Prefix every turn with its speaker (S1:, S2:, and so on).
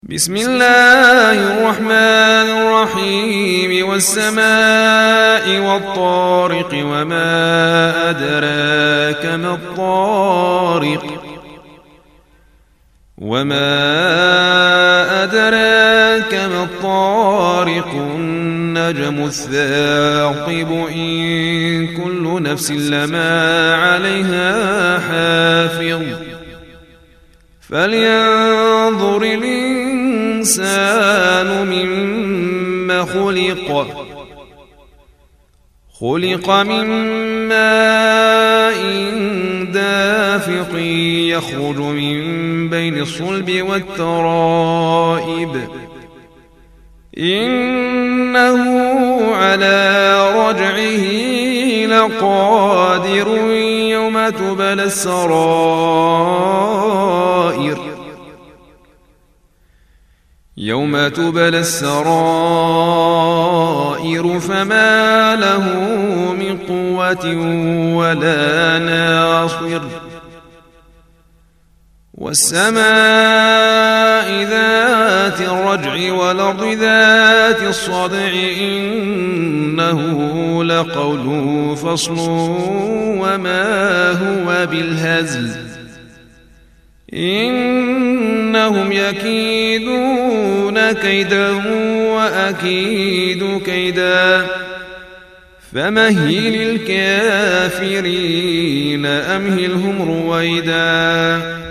S1: بسم الله الرحمن الرحيم والسماء والطارق وما أدراك ما الطارق النجم الثاقب إن كل نفس لما عليها حافظ فلينظر الإنسان مما خلق من ماء دافق يخرج من بين الصلب والترائب إنه على رجعه لقادر يوم تبلى السرائر فما له من قوة ولا ناصر والسماء ذات الرجع والأرض ذات الصدع إنه لقول فصل وما هو بالهزل إنهم يكيدون كيدا وأكيد كيدا فمهل الكافرين أمهلهم رويدا